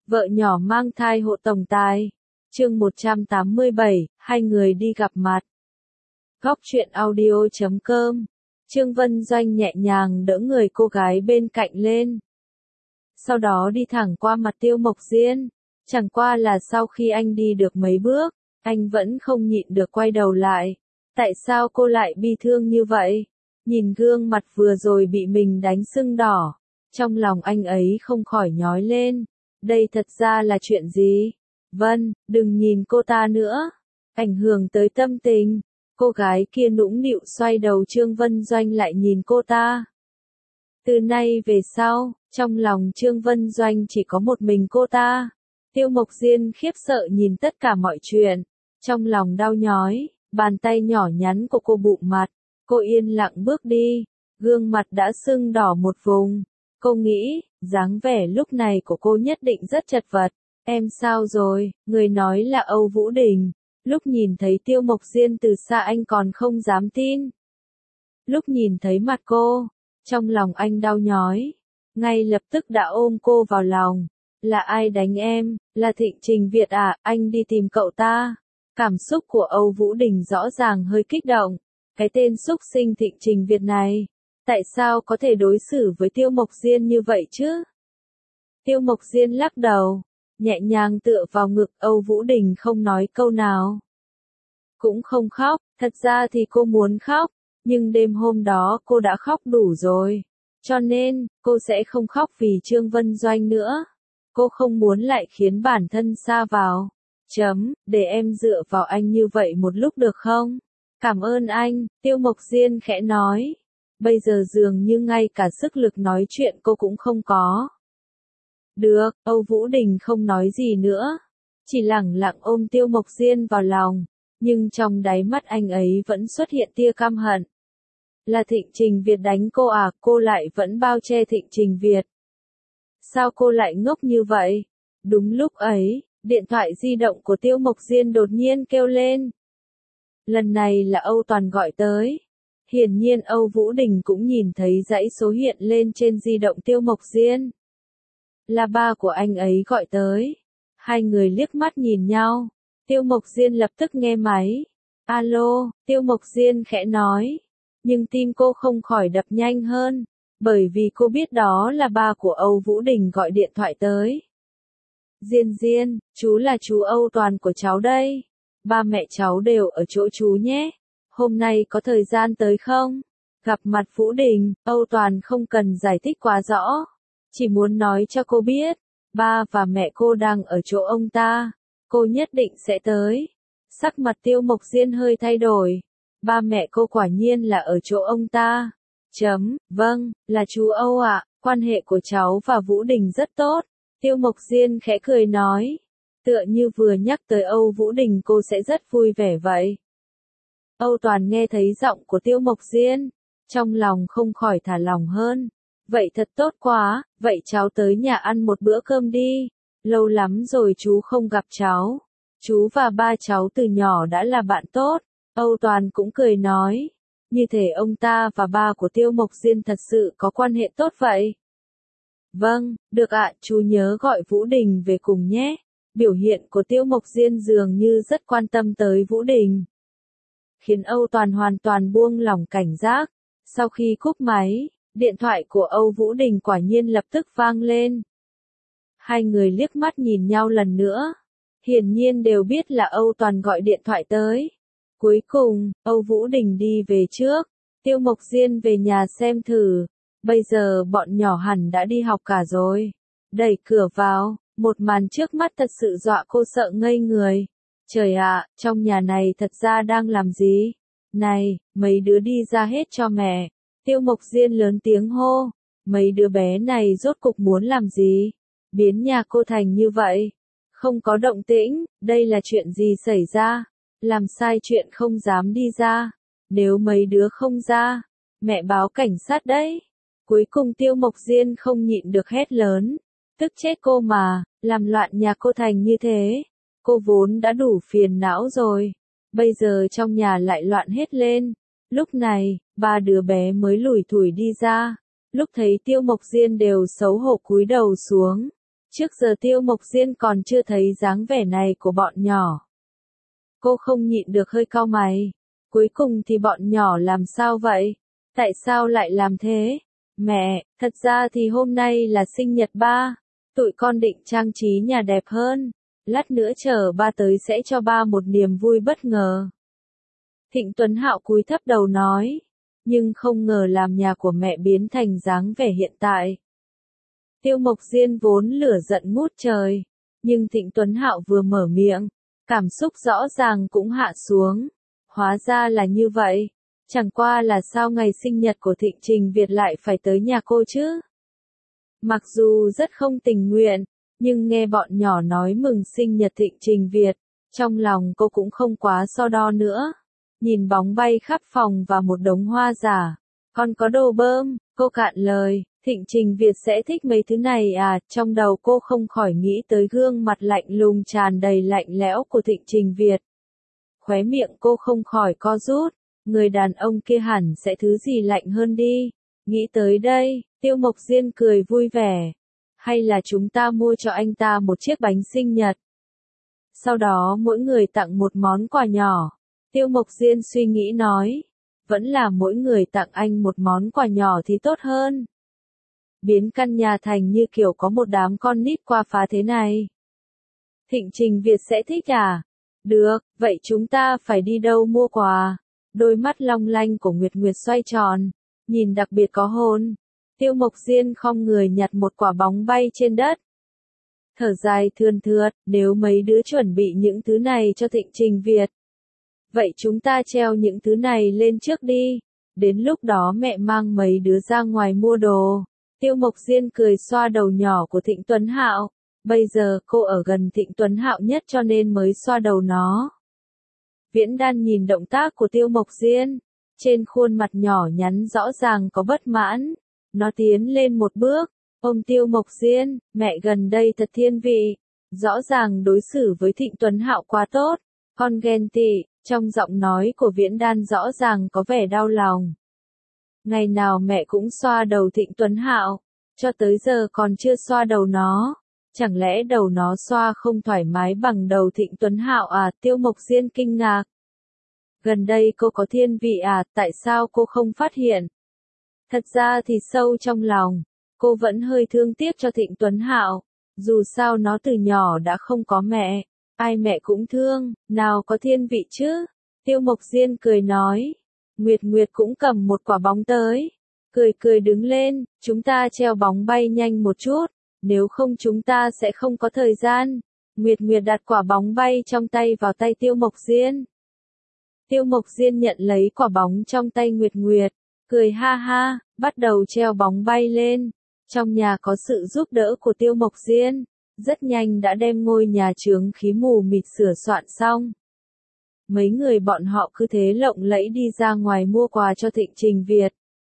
Vợ nhỏ mang thai hộ tổng tài. Chương 187, hai người đi gặp mặt. Góc truyện audio.com. Trương Vân Doanh nhẹ nhàng đỡ người cô gái bên cạnh lên. Sau đó đi thẳng qua mặt Tiêu Mộc Diên. Chẳng qua là sau khi anh đi được mấy bước, anh vẫn không nhịn được quay đầu lại. Tại sao cô lại bi thương như vậy? Nhìn gương mặt vừa rồi bị mình đánh sưng đỏ. Trong lòng anh ấy không khỏi nhói lên. Đây thật ra là chuyện gì? Vân, đừng nhìn cô ta nữa. Ảnh hưởng tới tâm tình. Cô gái kia nũng nịu xoay đầu Trương Vân Doanh lại nhìn cô ta. Từ nay về sau, trong lòng Trương Vân Doanh chỉ có một mình cô ta. Tiêu Mộc Diên khiếp sợ nhìn tất cả mọi chuyện. Trong lòng đau nhói, bàn tay nhỏ nhắn của cô bụng mặt. Cô yên lặng bước đi. Gương mặt đã sưng đỏ một vùng. Cô nghĩ, dáng vẻ lúc này của cô nhất định rất chật vật. Em sao rồi? Người nói là Âu Vũ Đình. Lúc nhìn thấy Tiêu Mộc Diên từ xa anh còn không dám tin. Lúc nhìn thấy mặt cô, trong lòng anh đau nhói. Ngay lập tức đã ôm cô vào lòng. Là ai đánh em? Là Thịnh Trình Việt à? Anh đi tìm cậu ta. Cảm xúc của Âu Vũ Đình rõ ràng hơi kích động. Cái tên xúc sinh Thịnh Trình Việt này. Tại sao có thể đối xử với Tiêu Mộc Diên như vậy chứ? Tiêu Mộc Diên lắc đầu, nhẹ nhàng tựa vào ngực Âu Vũ Đình không nói câu nào. Cũng không khóc, thật ra thì cô muốn khóc, nhưng đêm hôm đó cô đã khóc đủ rồi. Cho nên, cô sẽ không khóc vì Trương Vân Doanh nữa. Cô không muốn lại khiến bản thân sa vào. Để em dựa vào anh như vậy một lúc được không? Cảm ơn anh, Tiêu Mộc Diên khẽ nói. Bây giờ dường như ngay cả sức lực nói chuyện cô cũng không có. Được, Âu Vũ Đình không nói gì nữa. Chỉ lẳng lặng ôm Tiêu Mộc Diên vào lòng. Nhưng trong đáy mắt anh ấy vẫn xuất hiện tia căm hận. Là Thịnh Trình Việt đánh cô à? Cô lại vẫn bao che Thịnh Trình Việt. Sao cô lại ngốc như vậy? Đúng lúc ấy, điện thoại di động của Tiêu Mộc Diên đột nhiên kêu lên. Lần này là Âu Toàn gọi tới. Hiển nhiên Âu Vũ Đình cũng nhìn thấy dãy số hiện lên trên di động Tiêu Mộc Diên. Là ba của anh ấy gọi tới. Hai người liếc mắt nhìn nhau. Tiêu Mộc Diên lập tức nghe máy. Alo, Tiêu Mộc Diên khẽ nói. Nhưng tim cô không khỏi đập nhanh hơn. Bởi vì cô biết đó là ba của Âu Vũ Đình gọi điện thoại tới. Diên Diên, chú là chú Âu Toàn của cháu đây. Ba mẹ cháu đều ở chỗ chú nhé. Hôm nay có thời gian tới không? Gặp mặt Vũ Đình, Âu Toàn không cần giải thích quá rõ. Chỉ muốn nói cho cô biết, ba và mẹ cô đang ở chỗ ông ta. Cô nhất định sẽ tới. Sắc mặt Tiêu Mộc Diên hơi thay đổi. Ba mẹ cô quả nhiên là ở chỗ ông ta. Vâng, là chú Âu ạ. Quan hệ của cháu và Vũ Đình rất tốt. Tiêu Mộc Diên khẽ cười nói. Tựa như vừa nhắc tới Âu Vũ Đình cô sẽ rất vui vẻ vậy. Âu Toàn nghe thấy giọng của Tiêu Mộc Diên. Trong lòng không khỏi thả lòng hơn. Vậy thật tốt quá, vậy cháu tới nhà ăn một bữa cơm đi. Lâu lắm rồi chú không gặp cháu. Chú và ba cháu từ nhỏ đã là bạn tốt. Âu Toàn cũng cười nói. Như thể ông ta và ba của Tiêu Mộc Diên thật sự có quan hệ tốt vậy. Vâng, được ạ, chú nhớ gọi Vũ Đình về cùng nhé. Biểu hiện của Tiêu Mộc Diên dường như rất quan tâm tới Vũ Đình. Khiến Âu Toàn hoàn toàn buông lỏng cảnh giác. Sau khi cúp máy, điện thoại của Âu Vũ Đình quả nhiên lập tức vang lên. Hai người liếc mắt nhìn nhau lần nữa. Hiển nhiên đều biết là Âu Toàn gọi điện thoại tới. Cuối cùng, Âu Vũ Đình đi về trước. Tiêu Mộc Diên về nhà xem thử. Bây giờ bọn nhỏ hẳn đã đi học cả rồi. Đẩy cửa vào, một màn trước mắt thật sự dọa cô sợ ngây người. Trời ạ, trong nhà này thật ra đang làm gì? Này, mấy đứa đi ra hết cho mẹ. Tiêu Mộc Diên lớn tiếng hô. Mấy đứa bé này rốt cục muốn làm gì? Biến nhà cô thành như vậy. Không có động tĩnh, đây là chuyện gì xảy ra? Làm sai chuyện không dám đi ra. Nếu mấy đứa không ra, mẹ báo cảnh sát đấy. Cuối cùng Tiêu Mộc Diên không nhịn được hét lớn. Tức chết cô mà, làm loạn nhà cô thành như thế. Cô vốn đã đủ phiền não rồi. Bây giờ trong nhà lại loạn hết lên. Lúc này, ba đứa bé mới lủi thủi đi ra. Lúc thấy Tiêu Mộc Diên đều xấu hổ cúi đầu xuống. Trước giờ Tiêu Mộc Diên còn chưa thấy dáng vẻ này của bọn nhỏ. Cô không nhịn được hơi cau mày. Cuối cùng thì bọn nhỏ làm sao vậy? Tại sao lại làm thế? Mẹ, thật ra thì hôm nay là sinh nhật ba. Tụi con định trang trí nhà đẹp hơn. Lát nữa chờ ba tới sẽ cho ba một niềm vui bất ngờ. Thịnh Tuấn Hạo cúi thấp đầu nói. Nhưng không ngờ làm nhà của mẹ biến thành dáng vẻ hiện tại. Tiêu Mộc Diên vốn lửa giận ngút trời. Nhưng Thịnh Tuấn Hạo vừa mở miệng. Cảm xúc rõ ràng cũng hạ xuống. Hóa ra là như vậy. Chẳng qua là sao ngày sinh nhật của Thịnh Trình Việt lại phải tới nhà cô chứ? Mặc dù rất không tình nguyện, nhưng nghe bọn nhỏ nói mừng sinh nhật Thịnh Trình Việt, trong lòng cô cũng không quá so đo nữa. Nhìn bóng bay khắp phòng và một đống hoa giả. Con có đồ bơm, cô cạn lời, Thịnh Trình Việt sẽ thích mấy thứ này à? Trong đầu cô không khỏi nghĩ tới gương mặt lạnh lùng tràn đầy lạnh lẽo của Thịnh Trình Việt. Khóe miệng cô không khỏi co rút, người đàn ông kia hẳn sẽ thứ gì lạnh hơn đi. Nghĩ tới đây, Tiêu Mộc Diên cười vui vẻ. Hay là chúng ta mua cho anh ta một chiếc bánh sinh nhật. Sau đó mỗi người tặng một món quà nhỏ. Tiêu Mộc Diên suy nghĩ nói. Vẫn là mỗi người tặng anh một món quà nhỏ thì tốt hơn. Biến căn nhà thành như kiểu có một đám con nít qua phá thế này. Thịnh Trình Việt sẽ thích à? Được, vậy chúng ta phải đi đâu mua quà? Đôi mắt long lanh của Nguyệt Nguyệt xoay tròn, nhìn đặc biệt có hồn. Tiêu Mộc Diên khom người nhặt một quả bóng bay trên đất. Thở dài thườn thượt, nếu mấy đứa chuẩn bị những thứ này cho Thịnh Trình Việt. Vậy chúng ta treo những thứ này lên trước đi. Đến lúc đó mẹ mang mấy đứa ra ngoài mua đồ. Tiêu Mộc Diên cười xoa đầu nhỏ của Thịnh Tuấn Hạo. Bây giờ cô ở gần Thịnh Tuấn Hạo nhất cho nên mới xoa đầu nó. Viễn Đan nhìn động tác của Tiêu Mộc Diên. Trên khuôn mặt nhỏ nhắn rõ ràng có bất mãn. Nó tiến lên một bước, ôm Tiêu Mộc Diên, mẹ gần đây thật thiên vị. Rõ ràng đối xử với Thịnh Tuấn Hạo quá tốt. Con ghen tị, trong giọng nói của Viễn Đan rõ ràng có vẻ đau lòng. Ngày nào mẹ cũng xoa đầu Thịnh Tuấn Hạo, cho tới giờ còn chưa xoa đầu nó. Chẳng lẽ đầu nó xoa không thoải mái bằng đầu Thịnh Tuấn Hạo à? Tiêu Mộc Diên kinh ngạc. Gần đây cô có thiên vị à? Tại sao cô không phát hiện? Thật ra thì sâu trong lòng, cô vẫn hơi thương tiếc cho Thịnh Tuấn Hạo. Dù sao nó từ nhỏ đã không có mẹ, ai mẹ cũng thương, nào có thiên vị chứ? Tiêu Mộc Diên cười nói. Nguyệt Nguyệt cũng cầm một quả bóng tới. Cười cười đứng lên, chúng ta treo bóng bay nhanh một chút, nếu không chúng ta sẽ không có thời gian. Nguyệt Nguyệt đặt quả bóng bay trong tay vào tay Tiêu Mộc Diên. Tiêu Mộc Diên nhận lấy quả bóng trong tay Nguyệt Nguyệt, cười ha ha, bắt đầu treo bóng bay lên. Trong nhà có sự giúp đỡ của Tiêu Mộc Diên, rất nhanh đã đem ngôi nhà chướng khí mù mịt sửa soạn xong. Mấy người bọn họ cứ thế lộng lẫy đi ra ngoài mua quà cho Thịnh Trình Việt.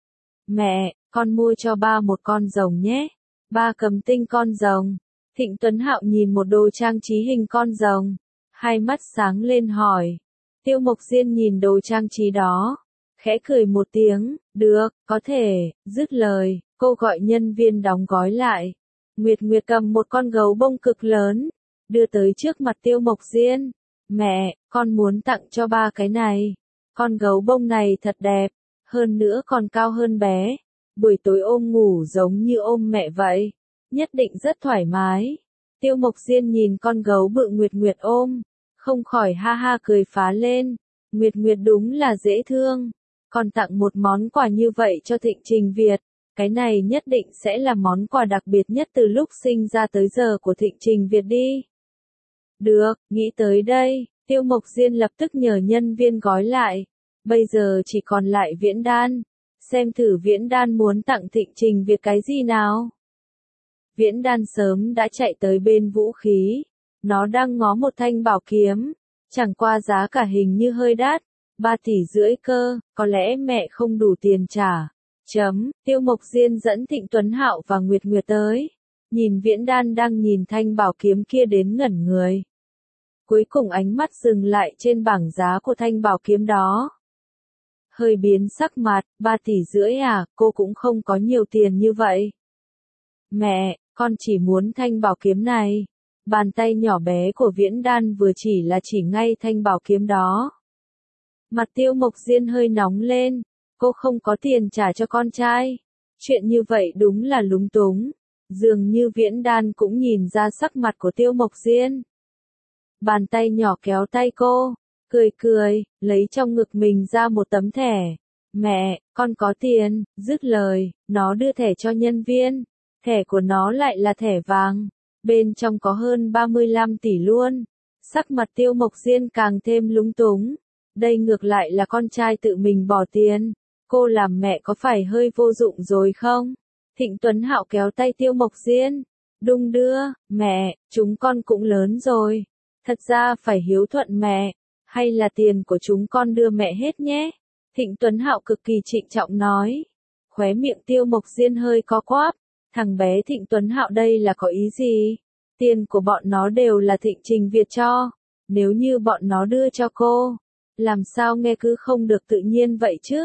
Mẹ, con mua cho ba một con rồng nhé. Ba cầm tinh con rồng. Thịnh Tuấn Hạo nhìn một đồ trang trí hình con rồng. Hai mắt sáng lên hỏi. Tiêu Mộc Diên nhìn đồ trang trí đó. Khẽ cười một tiếng, được, có thể, dứt lời, cô gọi nhân viên đóng gói lại. Nguyệt Nguyệt cầm một con gấu bông cực lớn, đưa tới trước mặt Tiêu Mộc Diên. Mẹ, con muốn tặng cho ba cái này. Con gấu bông này thật đẹp, hơn nữa còn cao hơn bé. Buổi tối ôm ngủ giống như ôm mẹ vậy, nhất định rất thoải mái. Tiêu Mộc Diên nhìn con gấu bự Nguyệt Nguyệt ôm, không khỏi ha ha cười phá lên. Nguyệt Nguyệt đúng là dễ thương, còn tặng một món quà như vậy cho Thịnh Trình Việt. Cái này nhất định sẽ là món quà đặc biệt nhất từ lúc sinh ra tới giờ của Thịnh Trình Việt đi. Được, nghĩ tới đây, Tiêu Mộc Diên lập tức nhờ nhân viên gói lại. Bây giờ chỉ còn lại Viễn Đan. Xem thử Viễn Đan muốn tặng Thịnh Trình Việt cái gì nào. Viễn Đan sớm đã chạy tới bên vũ khí. Nó đang ngó một thanh bảo kiếm. Chẳng qua giá cả hình như hơi đắt. 3,5 tỷ cơ, có lẽ mẹ không đủ tiền trả. Tiêu Mộc Diên dẫn Thịnh Tuấn Hạo và Nguyệt Nguyệt tới. Nhìn Viễn Đan đang nhìn thanh bảo kiếm kia đến ngẩn người. Cuối cùng ánh mắt dừng lại trên bảng giá của thanh bảo kiếm đó. Hơi biến sắc mặt, 3,5 tỷ à, cô cũng không có nhiều tiền như vậy. Mẹ, con chỉ muốn thanh bảo kiếm này. Bàn tay nhỏ bé của Viễn Đan vừa chỉ ngay thanh bảo kiếm đó. Mặt Tiêu Mộc Diên hơi nóng lên, cô không có tiền trả cho con trai. Chuyện như vậy đúng là lúng túng. Dường như Viễn Đan cũng nhìn ra sắc mặt của Tiêu Mộc Diên. Bàn tay nhỏ kéo tay cô, cười, lấy trong ngực mình ra một tấm thẻ. Mẹ, con có tiền, dứt lời, nó đưa thẻ cho nhân viên. Thẻ của nó lại là thẻ vàng. Bên trong có hơn 35 tỷ luôn. Sắc mặt Tiêu Mộc Diên càng thêm lúng túng. Đây ngược lại là con trai tự mình bỏ tiền. Cô làm mẹ có phải hơi vô dụng rồi không? Thịnh Tuấn Hạo kéo tay Tiêu Mộc Diên. Đung đưa, mẹ, chúng con cũng lớn rồi. Thật ra phải hiếu thuận mẹ. Hay là tiền của chúng con đưa mẹ hết nhé. Thịnh Tuấn Hạo cực kỳ trịnh trọng nói. Khóe miệng Tiêu Mộc Diên hơi co quắp. Thằng bé Thịnh Tuấn Hạo đây là có ý gì? Tiền của bọn nó đều là Thịnh Trình Việt cho. Nếu như bọn nó đưa cho cô, làm sao nghe cứ không được tự nhiên vậy chứ?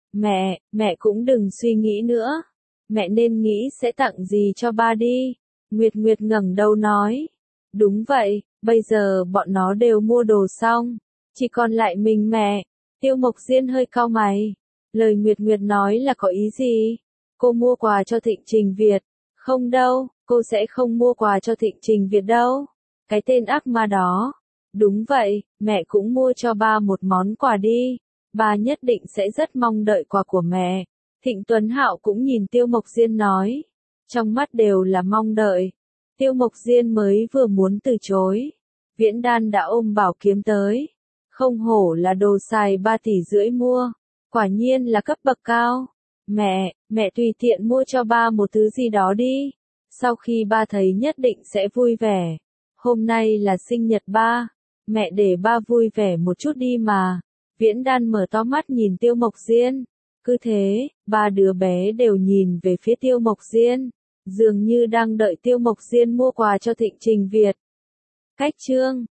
Mẹ cũng đừng suy nghĩ nữa. Mẹ nên nghĩ sẽ tặng gì cho ba đi. Nguyệt Nguyệt ngẩng đầu nói. Đúng vậy, bây giờ bọn nó đều mua đồ xong. Chỉ còn lại mình mẹ. Tiêu Mộc Diên hơi cau mày. Lời Nguyệt Nguyệt nói là có ý gì? Cô mua quà cho Thịnh Trình Việt. Không đâu, cô sẽ không mua quà cho Thịnh Trình Việt đâu. Cái tên ác ma đó. Đúng vậy, mẹ cũng mua cho ba một món quà đi. Ba nhất định sẽ rất mong đợi quà của mẹ. Thịnh Tuấn Hạo cũng nhìn Tiêu Mộc Diên nói. Trong mắt đều là mong đợi. Tiêu Mộc Diên mới vừa muốn từ chối. Viễn Đan đã ôm bảo kiếm tới. Không hổ là đồ xài 3,5 tỷ mua. Quả nhiên là cấp bậc cao. Mẹ tùy tiện mua cho ba một thứ gì đó đi. Sau khi ba thấy nhất định sẽ vui vẻ. Hôm nay là sinh nhật ba. Mẹ để ba vui vẻ một chút đi mà. Viễn Đan mở to mắt nhìn Tiêu Mộc Diên. Cứ thế, ba đứa bé đều nhìn về phía Tiêu Mộc Diên. Dường như đang đợi Tiêu Mộc Diên mua quà cho Thịnh Trình Việt. Cách chương